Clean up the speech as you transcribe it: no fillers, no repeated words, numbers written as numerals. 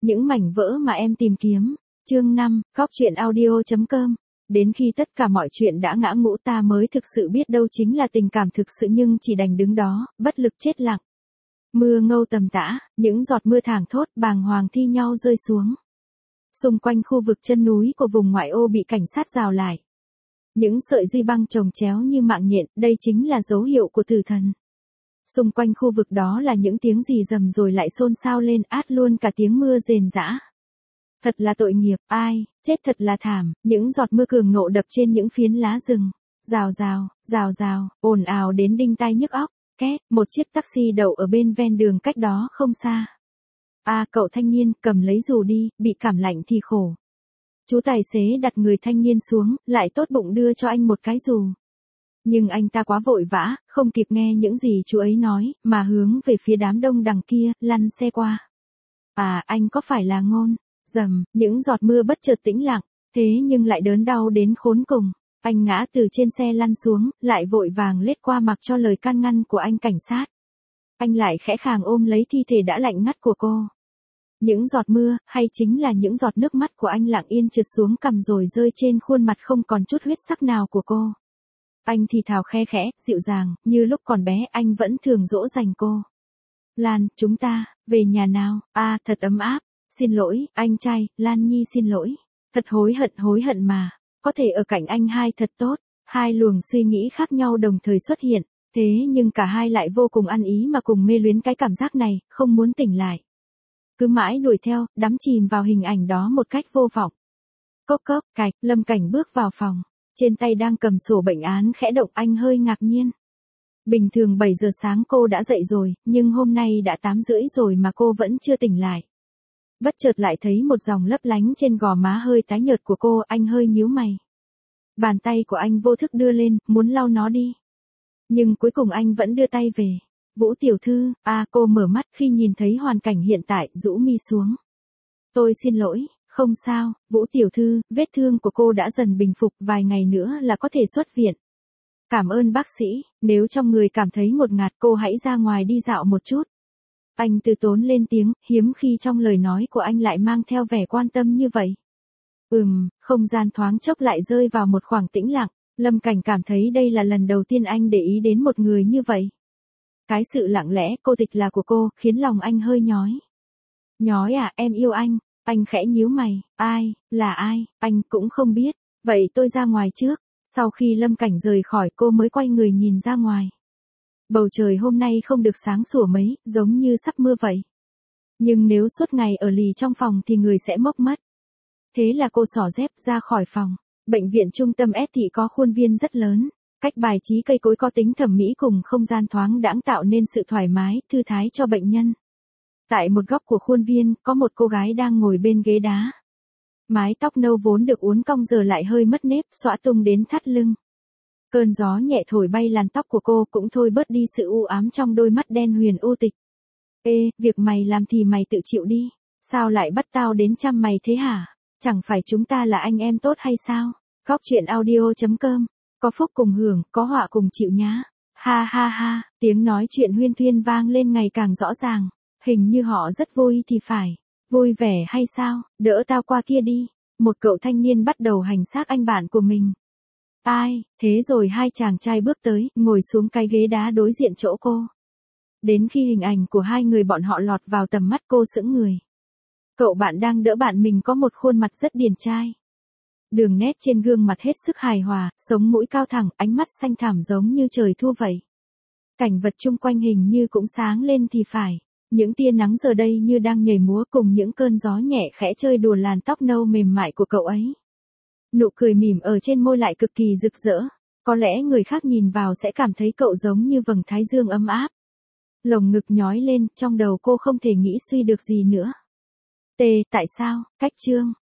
Những mảnh vỡ mà em tìm kiếm. Chương 5, Góc truyện audio.com. Đến khi tất cả mọi chuyện đã ngã ngũ ta mới thực sự biết đâu chính là tình cảm thực sự, nhưng chỉ đành đứng đó, bất lực chết lặng. Mưa ngâu tầm tã, những giọt mưa thảng thốt bàng hoàng thi nhau rơi xuống. Xung quanh khu vực chân núi của vùng ngoại ô bị cảnh sát rào lại. Những sợi duy băng chồng chéo như mạng nhện, đây chính là dấu hiệu của tử thần. Xung quanh khu vực đó là những tiếng rì rầm rồi lại xôn xao lên, át luôn cả tiếng mưa rền rã. Thật là tội nghiệp, ai, chết thật là thảm, những giọt mưa cường nộ đập trên những phiến lá rừng. Rào rào, ồn ào đến đinh tai nhức óc. Két, một chiếc taxi đậu ở bên ven đường cách đó không xa. Cậu thanh niên, cầm lấy dù đi, bị cảm lạnh thì khổ. Chú tài xế đặt người thanh niên xuống, lại tốt bụng đưa cho anh một cái dù. Nhưng anh ta quá vội vã, không kịp nghe những gì chú ấy nói, mà hướng về phía đám đông đằng kia, lăn xe qua. Anh có phải là Ngôn? Rầm, những giọt mưa bất chợt tĩnh lặng, thế nhưng lại đớn đau đến khốn cùng. Anh ngã từ trên xe lăn xuống, lại vội vàng lết qua mặc cho lời can ngăn của anh cảnh sát. Anh lại khẽ khàng ôm lấy thi thể đã lạnh ngắt của cô. Những giọt mưa, hay chính là những giọt nước mắt của anh lặng yên trượt xuống cằm rồi rơi trên khuôn mặt không còn chút huyết sắc nào của cô. Anh thì thào khe khẽ, dịu dàng, như lúc còn bé anh vẫn thường dỗ dành cô. Lan, chúng ta, về nhà nào, thật ấm áp. Xin lỗi, anh trai, Lan Nhi xin lỗi. Thật hối hận mà. Có thể ở cạnh anh hai thật tốt. Hai luồng suy nghĩ khác nhau đồng thời xuất hiện. Thế nhưng cả hai lại vô cùng ăn ý mà cùng mê luyến cái cảm giác này, không muốn tỉnh lại. Cứ mãi đuổi theo, đắm chìm vào hình ảnh đó một cách vô vọng. Cốc cốc, cạch, Lâm Cảnh bước vào phòng. Trên tay đang cầm sổ bệnh án khẽ động, anh hơi ngạc nhiên. Bình thường 7 giờ sáng cô đã dậy rồi, nhưng hôm nay đã 8 rưỡi rồi mà cô vẫn chưa tỉnh lại. Bất chợt lại thấy một dòng lấp lánh trên gò má hơi tái nhợt của cô, anh hơi nhíu mày. Bàn tay của anh vô thức đưa lên, muốn lau nó đi. Nhưng cuối cùng anh vẫn đưa tay về. Vũ tiểu thư, cô mở mắt khi nhìn thấy hoàn cảnh hiện tại, rũ mi xuống. Tôi xin lỗi, không sao, Vũ tiểu thư, vết thương của cô đã dần bình phục, vài ngày nữa là có thể xuất viện. Cảm ơn bác sĩ, nếu trong người cảm thấy ngột ngạt cô hãy ra ngoài đi dạo một chút. Anh từ tốn lên tiếng, hiếm khi trong lời nói của anh lại mang theo vẻ quan tâm như vậy. Không gian thoáng chốc lại rơi vào một khoảng tĩnh lặng, Lâm Cảnh cảm thấy đây là lần đầu tiên anh để ý đến một người như vậy. Cái sự lặng lẽ, cô tịch là của cô, khiến lòng anh hơi nhói. Nhói em yêu anh khẽ nhíu mày, là ai, anh cũng không biết, vậy tôi ra ngoài trước. Sau khi Lâm Cảnh rời khỏi cô mới quay người nhìn ra ngoài. Bầu trời hôm nay không được sáng sủa mấy, giống như sắp mưa vậy. Nhưng nếu suốt ngày ở lì trong phòng thì người sẽ mốc mất. Thế là cô xỏ dép ra khỏi phòng. Bệnh viện trung tâm S thị có khuôn viên rất lớn. Cách bài trí cây cối có tính thẩm mỹ cùng không gian thoáng đãng tạo nên sự thoải mái, thư thái cho bệnh nhân. Tại một góc của khuôn viên, có một cô gái đang ngồi bên ghế đá. Mái tóc nâu vốn được uốn cong giờ lại hơi mất nếp, xõa tung đến thắt lưng. Cơn gió nhẹ thổi bay làn tóc của cô cũng thôi bớt đi sự u ám trong đôi mắt đen huyền u tịch. Việc mày làm thì mày tự chịu đi. Sao lại bắt tao đến chăm mày thế hả? Chẳng phải chúng ta là anh em tốt hay sao? Góc truyện audio.com. Có phúc cùng hưởng, có họa cùng chịu nhá. Ha ha ha, tiếng nói chuyện huyên thuyên vang lên ngày càng rõ ràng. Hình như họ rất vui thì phải. Vui vẻ hay sao? Đỡ tao qua kia đi. Một cậu thanh niên bắt đầu hành xác anh bạn của mình. Thế rồi hai chàng trai bước tới, ngồi xuống cái ghế đá đối diện chỗ cô. Đến khi hình ảnh của hai người bọn họ lọt vào tầm mắt cô sững người. Cậu bạn đang đỡ bạn mình có một khuôn mặt rất điển trai. Đường nét trên gương mặt hết sức hài hòa, sống mũi cao thẳng, ánh mắt xanh thẳm giống như trời thu vậy. Cảnh vật chung quanh hình như cũng sáng lên thì phải. Những tia nắng giờ đây như đang nhảy múa cùng những cơn gió nhẹ khẽ chơi đùa làn tóc nâu mềm mại của cậu ấy. Nụ cười mỉm ở trên môi lại cực kỳ rực rỡ. Có lẽ người khác nhìn vào sẽ cảm thấy cậu giống như vầng thái dương ấm áp. Lồng ngực nhói lên, trong đầu cô không thể nghĩ suy được gì nữa. Tại sao, cách chương.